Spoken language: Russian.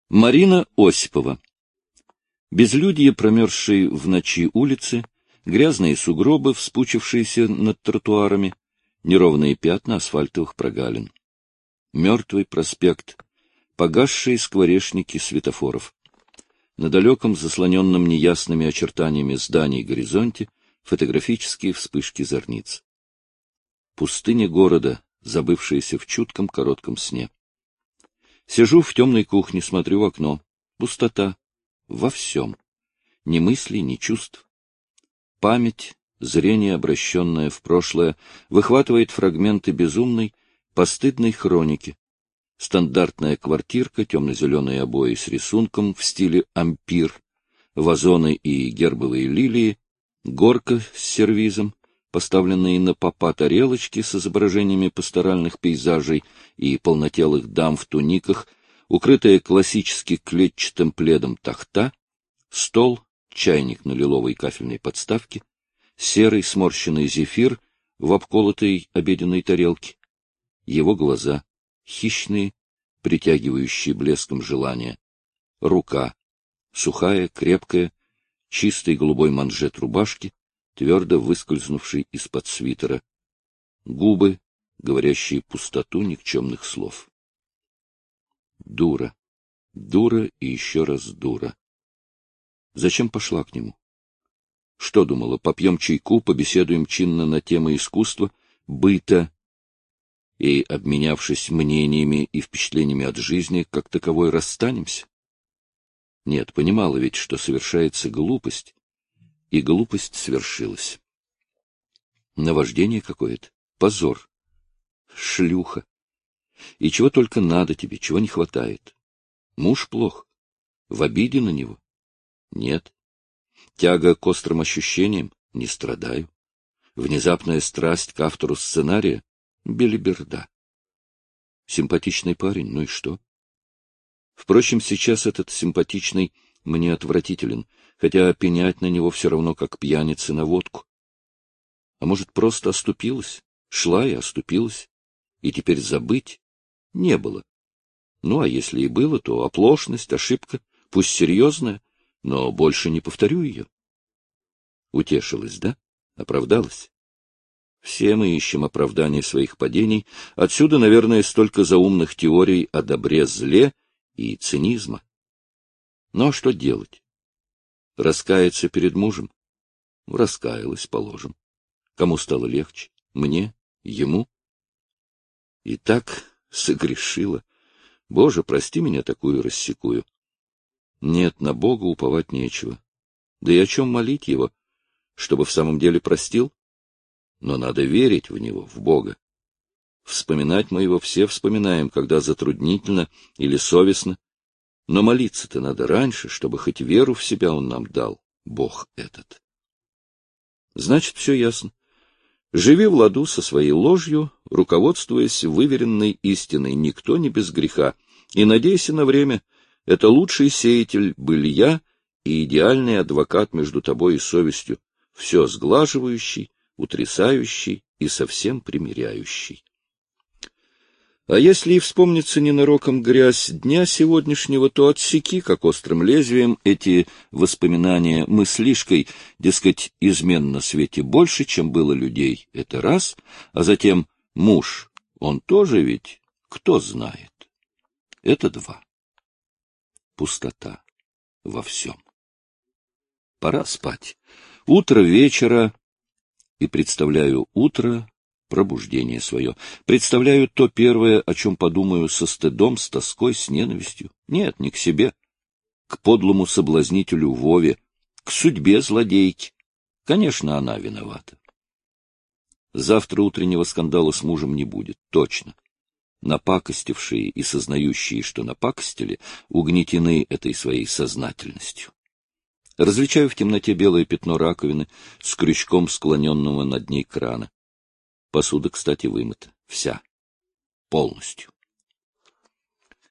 Марина Осипова. Безлюдье промерзшей в ночи улицы, грязные сугробы, вспучившиеся над тротуарами, неровные пятна асфальтовых прогалин. Мертвый проспект, погасшие скворечники светофоров. На далеком, заслоненном неясными очертаниями зданий горизонте фотографические вспышки зорниц. Пустыня города, забывшаяся в чутком коротком сне. Сижу в темной кухне, смотрю в окно. Пустота. Во всем. Ни мыслей, ни чувств. Память, зрение, обращенное в прошлое, выхватывает фрагменты безумной, постыдной хроники. Стандартная квартирка, темно-зеленые обои с рисунком в стиле ампир, вазоны и гербовые лилии, горка с сервизом, поставленные на попа тарелочки с изображениями пасторальных пейзажей и полнотелых дам в туниках, укрытая классически клетчатым пледом тахта, стол, чайник на лиловой кафельной подставке, серый сморщенный зефир в обколотой обеденной тарелке, его глаза, хищные, притягивающие блеском желания, рука, сухая, крепкая, чистый голубой манжет рубашки, твердо выскользнувший из-под свитера, губы, говорящие пустоту никчемных слов. Дура, дура и еще раз дура. Зачем пошла к нему? Что думала, попьем чайку, побеседуем чинно на темы искусства, быта, и, обменявшись мнениями и впечатлениями от жизни, как таковой расстанемся? Нет, понимала ведь, что совершается глупость, и глупость свершилась. Наваждение какое-то, позор, шлюха. И чего только надо тебе, чего не хватает. Муж плох, в обиде на него? Нет. Тяга к острым ощущениям? Не страдаю. Внезапная страсть к автору сценария? Белиберда. Симпатичный парень, ну и что? Впрочем, сейчас этот симпатичный мне отвратителен, хотя пенять на него все равно, как пьянице на водку. А может, просто оступилась? Шла и оступилась. И теперь забыть не было. Ну, а если и было, то оплошность, ошибка, пусть серьезная, но больше не повторю ее. Утешилась, да? Оправдалась? Все мы ищем оправдание своих падений. Отсюда, наверное, столько заумных теорий о добре-зле и цинизма. Ну, а что делать? Раскаяться перед мужем? Раскаялась, положим. Кому стало легче? Мне? Ему? И так согрешила. Боже, прости меня такую рассекую. Нет, на Бога уповать нечего. Да и о чем молить его? Чтобы в самом деле простил? Но надо верить в него, в Бога. Вспоминать мы его все вспоминаем, когда затруднительно или совестно. Но молиться-то надо раньше, чтобы хоть веру в себя он нам дал, Бог этот. Значит, все ясно. Живи в ладу со своей ложью, руководствуясь выверенной истиной «никто не без греха», и надейся на время. Это лучший сеятель былья и идеальный адвокат между тобой и совестью, все сглаживающий, утрясающий и совсем примиряющий. А если и вспомнится ненароком грязь дня сегодняшнего, то отсеки, как острым лезвием, эти воспоминания мыслишкой, дескать, измен на свете больше, чем было людей, это раз, а затем муж, он тоже ведь, кто знает, это два. Пустота во всем. Пора спать. Утро вечера, и представляю утро, пробуждение свое. Представляю то первое, о чем подумаю со стыдом, с тоской, с ненавистью. Нет, не к себе. К подлому соблазнителю Вове, к судьбе злодейки. Конечно, она виновата. Завтра утреннего скандала с мужем не будет, точно. Напакостившие и сознающие, что напакостили, угнетены этой своей сознательностью. Различаю в темноте белое пятно раковины с крючком склоненного над ней крана. Посуда, кстати, вымыта. Вся. Полностью.